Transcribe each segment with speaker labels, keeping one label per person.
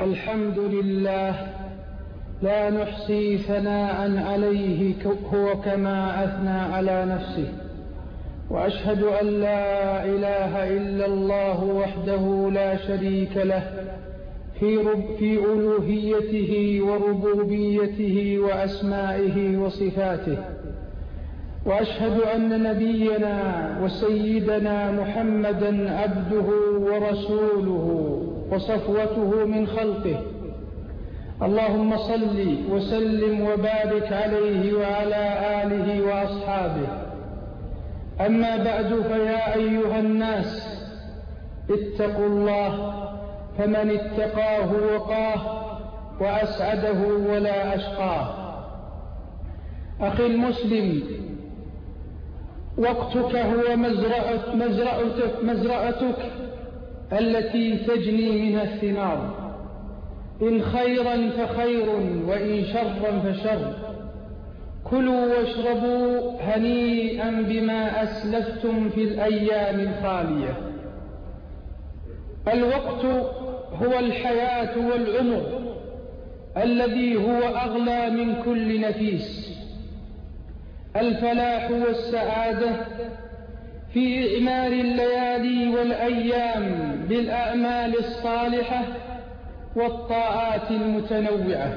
Speaker 1: الحمد لله لا نحصي ثناء عليه هو كما أثنى على نفسه، وأشهد أن لا إله إلا الله وحده لا شريك له في ألوهيته وربوبيته وأسمائه وصفاته، وأشهد أن نبينا وسيدنا محمدا عبده ورسوله وصفوته من خلقه. اللهم صل وسلم وبارك عليه وعلى آله وأصحابه. أما بعد، فيا أيها الناس اتقوا الله، فمن اتقاه وقاه وأسعده ولا أشقاه. أخي المسلم، وقتك هو مزرعتك التي تجني منها الثمار، إن خيرا فخير وإن شرا فشر. كلوا واشربوا هنيئا بما أسلفتم في الأيام الخالية. الوقت هو الحياة والعمر الذي هو أغلى من كل نفيس. الفلاح والسعادة في إعمار الليالي والأيام بالأعمال الصالحة والطاعات المتنوعة،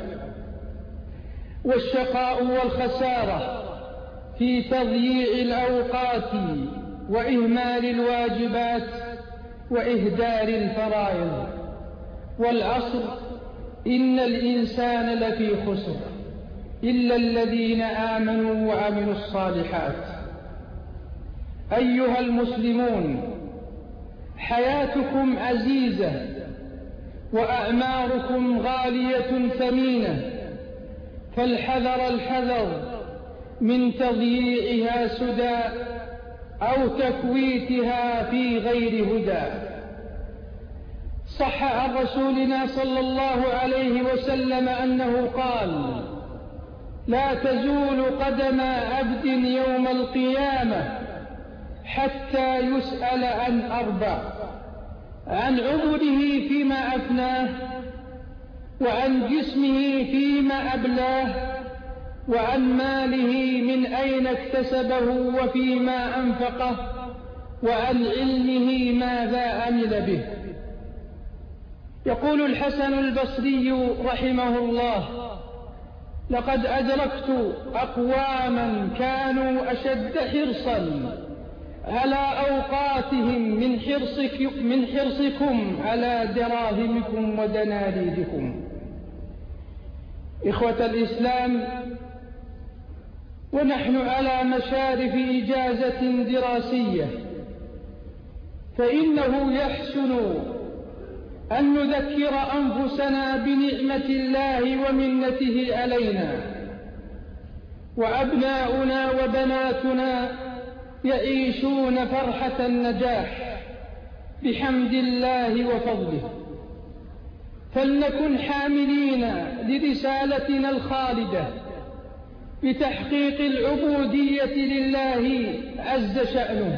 Speaker 1: والشقاء والخسارة في تضييع الأوقات وإهمال الواجبات وإهدار الفرائض. والعصر إن الإنسان لفي خسر إلا الذين آمنوا وعملوا الصالحات. أيها المسلمون، حياتكم عزيزة وأعماركم غالية ثمينة، فالحذر من تضييعها سدى أو تفويتها في غير هدى. صح عن رسولنا صلى الله عليه وسلم أنه قال: لا تزول قدم عبد يوم القيامة حتى يسأل عن أربع: عن عمره فيما أفناه، وعن جسمه فيما أبلاه، وعن ماله من أين اكتسبه وفيما أنفقه، وعن علمه ماذا عمل به. يقول الحسن البصري رحمه الله: لقد أدركت أقواما كانوا أشد حرصا على أوقاتهم من حرصكم على دراهمكم ودنانيركم. إخوة الإسلام، ونحن على مشارف إجازة دراسية، فإنه يحسن أن نذكر أنفسنا بنعمة الله ومنته علينا. وأبناؤنا وبناتنا يعيشون فرحة النجاح بحمد الله وفضله، فلنكن حاملين لرسالتنا الخالدة بتحقيق العبودية لله عز شأنه،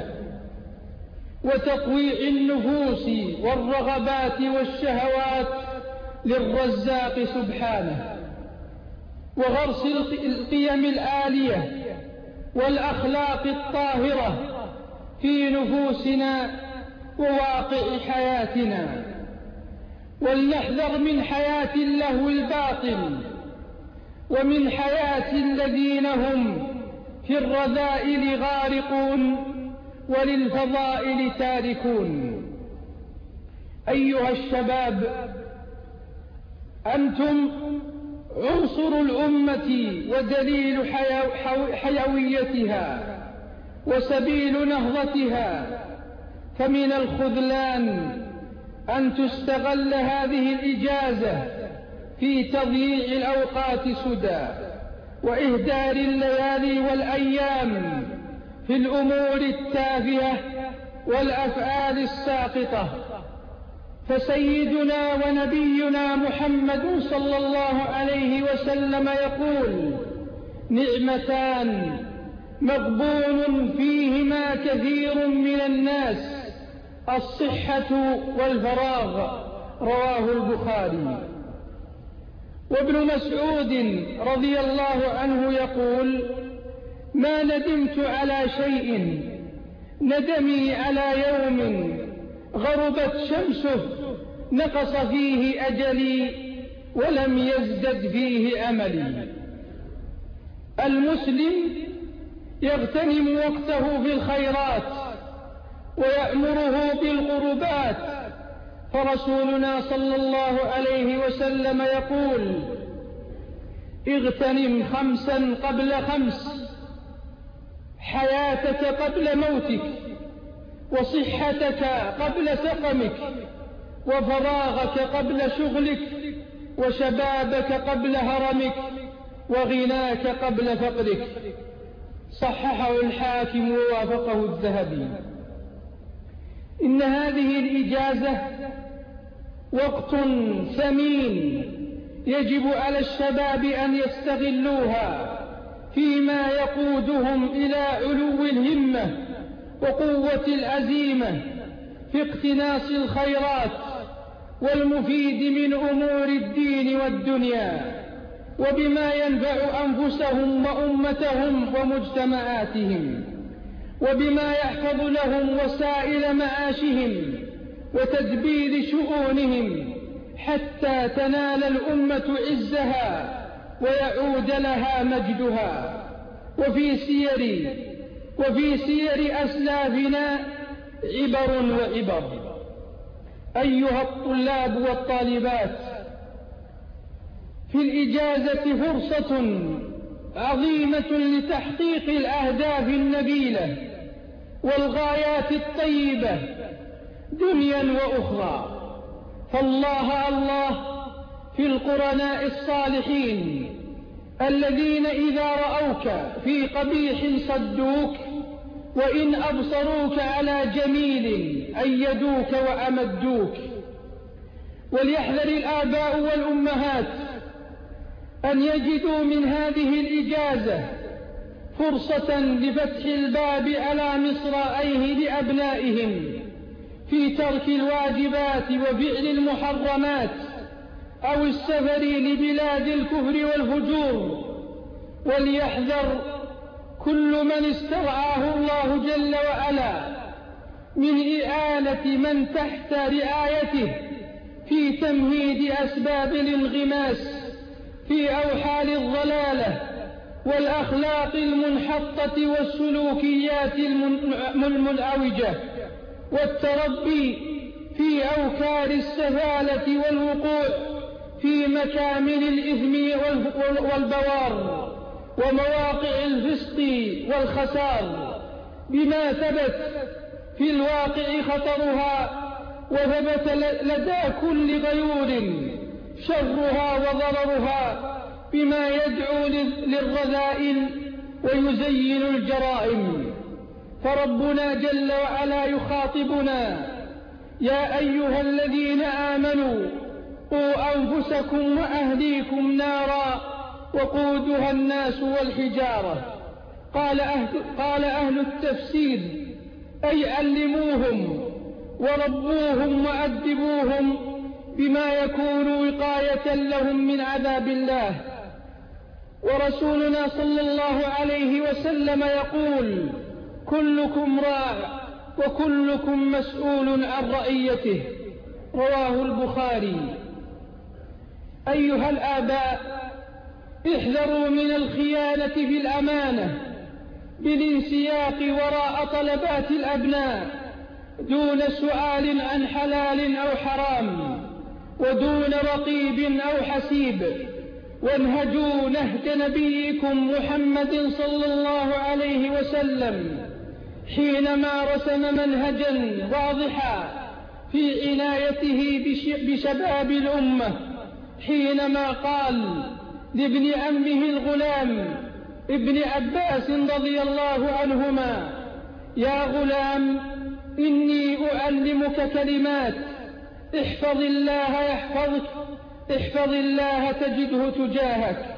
Speaker 1: وتطويع النفوس والرغبات والشهوات للرزاق سبحانه، وغرس القيم العالية والأخلاق الطاهرة في نفوسنا وواقع حياتنا. ولنحذر من حياة اللهو الباطل، ومن حياة الذين هم في الرذائل غارقون وللفضائل تاركون. أيها الشباب، أنتم عنصر الأمة ودليل حيويتها وسبيل نهضتها، فمن الخذلان أن تستغل هذه الإجازة في تضييع الأوقات سدى وإهدار الليالي والأيام في الأمور التافهة والأفعال الساقطة. فسيدنا ونبينا محمد صلى الله عليه وسلم يقول: نعمتان مغبون فيهما كثير من الناس: الصحة والفراغ. رواه البخاري. وابن مسعود رضي الله عنه يقول: ما ندمت على شيء ندمي على يوم غربت شمسه نقص فيه أجلي ولم يزدد فيه أملي. المسلم يغتنم وقته في الخيرات ويأمره بالقربات، فرسولنا صلى الله عليه وسلم يقول: اغتنم 5 قبل 5، حياتك قبل موتك، وصحتك قبل سقمك، وفراغك قبل شغلك، وشبابك قبل هرمك، وغناك قبل فقرك. صححه الحاكم ووافقه الذهبي. إن هذه الإجازة وقت ثمين يجب على الشباب أن يستغلوها فيما يقودهم إلى علو الهمة وقوة العزيمة في اقتناص الخيرات والمفيد من أمور الدين والدنيا، وبما ينفع أنفسهم وأمتهم ومجتمعاتهم، وبما يحفظ لهم وسائل معاشهم وتدبير شؤونهم حتى تنال الأمة عزها ويعود لها مجدها. وفي سير أسلافنا عبر وعبر. أيها الطلاب والطالبات، في الإجازة فرصة عظيمة لتحقيق الأهداف النبيلة والغايات الطيبة دنيا وأخرى. فالله في القرناء الصالحين الذين إذا رأوك في قبيح صدوك، وإن أبصروك على جميل أيدوك وأمدوك. وليحذر الآباء والأمهات أن يجدوا من هذه الإجازة فرصة لفتح الباب على مصراعيه لأبنائهم في ترك الواجبات وفعل المحرمات أو السفر لبلاد الكفر والفجور. وليحذر كل من استرعاه الله جل وعلا من إعانة من تحت رعايته في تمهيد أسباب الانغماس في أوحال الضلالة والأخلاق المنحطة والسلوكيات المنعوجة، والتربي في أوكار السفالة والوقوع في مكامن الإثم والبوار ومواقع الفسق والخسار، بما ثبت في الواقع خطرها وثبت لدى كل غيور شرها وضررها، بما يدعو للرذائل ويزين الجرائم. فربنا جل وعلا يخاطبنا: يا أيها الذين آمنوا قوا أنفسكم وأهليكم نارا وقودها الناس والحجارة. قال أهل التفسير: أي علموهم وربوهم وأدبوهم بما يكون وقاية لهم من عذاب الله. ورسولنا صلى الله عليه وسلم يقول: كلكم راع وكلكم مسؤول عن رعيته. رواه البخاري. أيها الآباء، احذروا من الخيانة في الأمانة بالانسياق وراء طلبات الأبناء دون سؤال عن حلال أو حرام ودون رقيب أو حسيب. وانهجوا نهج نبيكم محمد صلى الله عليه وسلم حينما رسم منهجا واضحا في عنايته بشباب الأمة، حينما قال لابن عمه الغلام ابن عباس رضي الله عنهما: يا غلام، إني أعلمك كلمات، احفظ الله يحفظك، احفظ الله تجده تجاهك.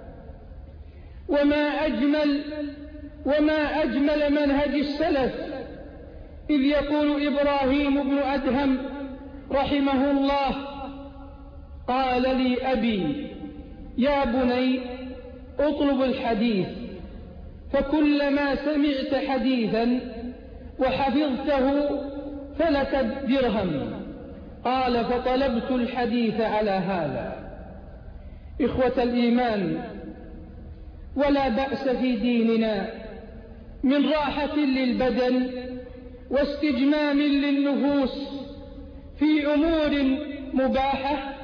Speaker 1: وما أجمل منهج السلف، إذ يقول إبراهيم بن أدهم رحمه الله: قال لي أبي: يا بني اطلب الحديث، فكلما سمعت حديثا وحفظته فلك درهم. قال فطلبت الحديث على هذا. إخوة الإيمان، ولا بأس في ديننا من راحة للبدن واستجمام للنفوس في أمور مباحة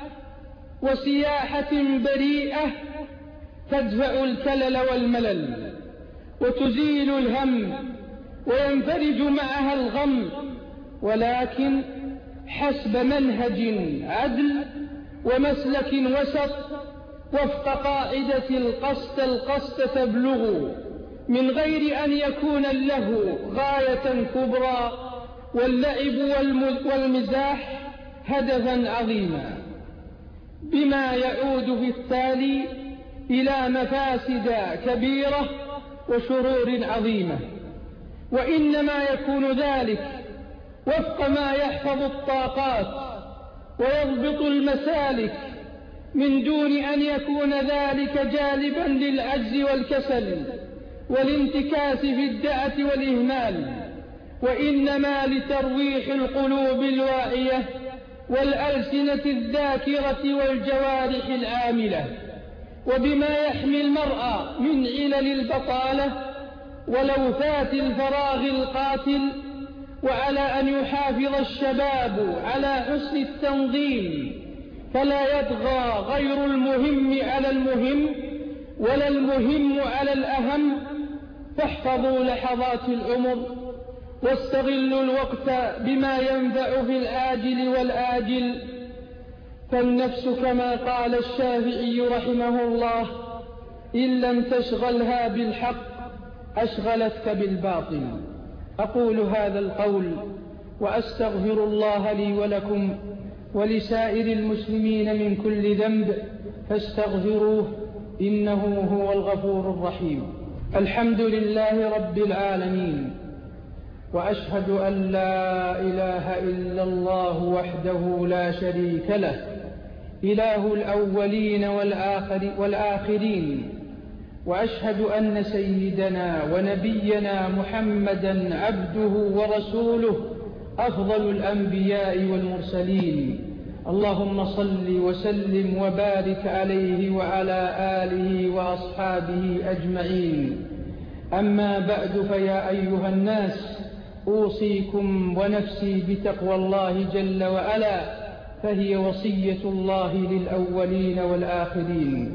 Speaker 1: وسياحة بريئة تدفع الكلل والملل وتزيل الهم وينفرج معها الغم، ولكن حسب منهج عدل ومسلك وسط وفق قاعدة القصد تبلغ، من غير أن يكون له غاية كبرى واللعب والمزاح هدفا عظيما، بما يعود في التالي إلى مفاسد كبيرة وشرور عظيمة. وإنما يكون ذلك وفق ما يحفظ الطاقات ويضبط المسالك، من دون أن يكون ذلك جالبا للعجز والكسل والانتكاس في الدعة والإهمال، وإنما لترويح القلوب الواعية والألسنة الذاكرة والجوارح العاملة، وبما يحمي المرء من علل البطالة ولوثات الفراغ القاتل، وعلى أن يحافظ الشباب على حسن التنظيم، فلا يطغى غير المهم على المهم ولا المهم على الأهم. فاحفظوا لحظات العمر واستغلوا الوقت بما ينفع في الآجل والآجل، فالنفس كما قال الشافعي رحمه الله: إن لم تشغلها بالحق أشغلتك بالباطل. أقول هذا القول وأستغفر الله لي ولكم ولسائر المسلمين من كل ذنب، فاستغفروه إنه هو الغفور الرحيم. الحمد لله رب العالمين، وأشهد أن لا إله إلا الله وحده لا شريك له، إله الأولين والآخرين، وأشهد أن سيدنا ونبينا محمدا عبده ورسوله، أفضل الأنبياء والمرسلين. اللهم صل وسلم وبارك عليه وعلى آله وأصحابه أجمعين. أما بعد، فيا أيها الناس، أوصيكم ونفسي بتقوى الله جل وعلا، فهي وصية الله للأولين والآخرين.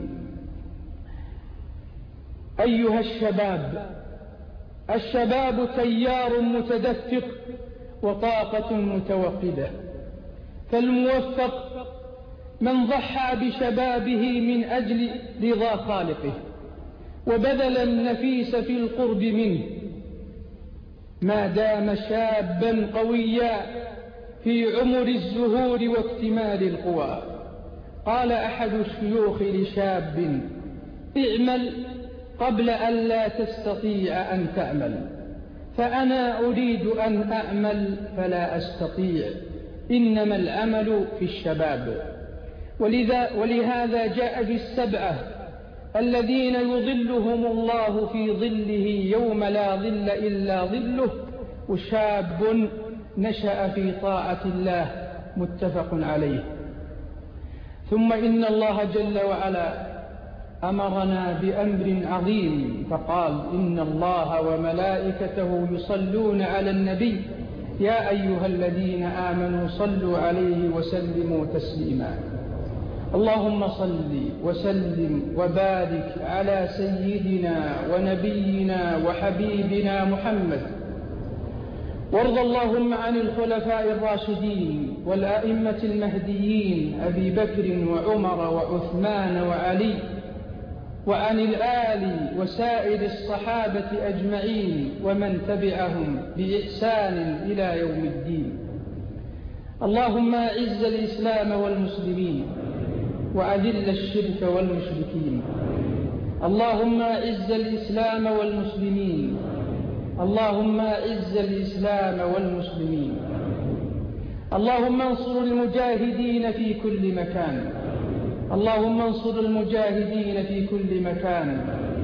Speaker 1: أيها الشباب تيار متدفق وطاقة متوقدة، فالموفق من ضحى بشبابه من أجل رضا خالقه وبذل النفيس في القرب منه، ما دام شابا قويا في عمر الزهور واكتمال القوى. قال أحد الشيوخ لشاب: اعمل قبل أن لا تستطيع أن تعمل، فأنا أريد أن أعمل فلا أستطيع، إنما العمل في الشباب. ولهذا جاء في السبعة الذين يظلهم الله في ظله يوم لا ظل إلا ظله، وشاب نشأ في طاعة الله، متفق عليه. ثم إن الله جل وعلا أمرنا بأمر عظيم، فقال: إن الله وملائكته يصلون على النبي يا أيها الذين آمنوا صلوا عليه وسلموا تسليما. اللهم صل وسلم وبارك على سيدنا ونبينا وحبيبنا محمد، وارض اللهم عن الخلفاء الراشدين والأئمة المهديين أبي بكر وعمر وعثمان وعلي، وعن الآل وسائر الصحابة أجمعين ومن تبعهم بإحسان إلى يوم الدين. اللهم أعز الإسلام والمسلمين وأذل الشرك والمشركين. اللهم أعز الإسلام والمسلمين. اللهم أعز الإسلام والمسلمين. اللهم انصر المجاهدين في كل مكان، اللهم انصر المجاهدين في كل مكان.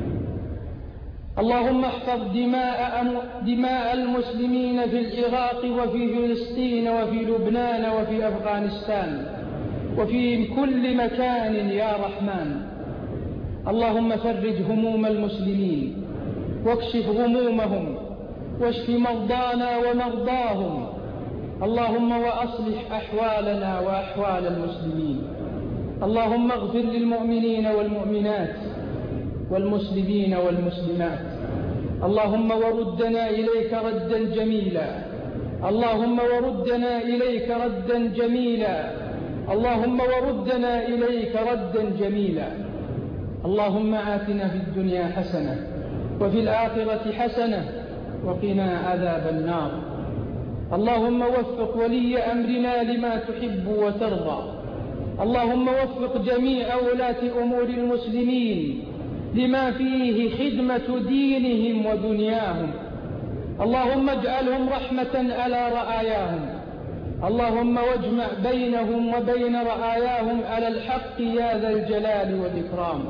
Speaker 1: اللهم احفظ دماء المسلمين في العراق وفي فلسطين وفي لبنان وفي أفغانستان وفي كل مكان يا رحمن. اللهم فرج هموم المسلمين واكشف غمومهم واشف مرضانا ومرضاهم. اللهم وأصلح أحوالنا وأحوال المسلمين. اللهم اغفر للمؤمنين والمؤمنات والمسلمين والمسلمات. اللهم وردنا إليك ردا جميلا. اللهم وردنا إليك ردا جميلا. اللهم وردنا إليك ردا جميلا. اللهم آتنا في الدنيا حسنة وفي الآخرة حسنة وقنا عذاب النار. اللهم وفق ولي أمرنا لما تحب وترضى. اللهم وفق جميع ولاة أمور المسلمين لما فيه خدمة دينهم ودنياهم. اللهم اجعلهم رحمة على رعاياهم. اللهم واجمع بينهم وبين رعاياهم على الحق يا ذا الجلال والإكرام.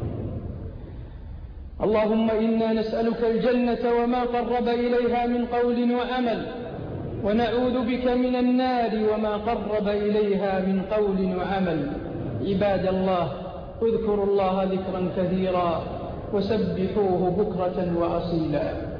Speaker 1: اللهم إنا نسألك الجنة وما قرب إليها من قول وعمل، ونعوذ بك من النار وما قرب إليها من قول وعمل. عباد الله، اذكروا الله ذكرا كثيرا وسبحوه بكرة وأصيلا.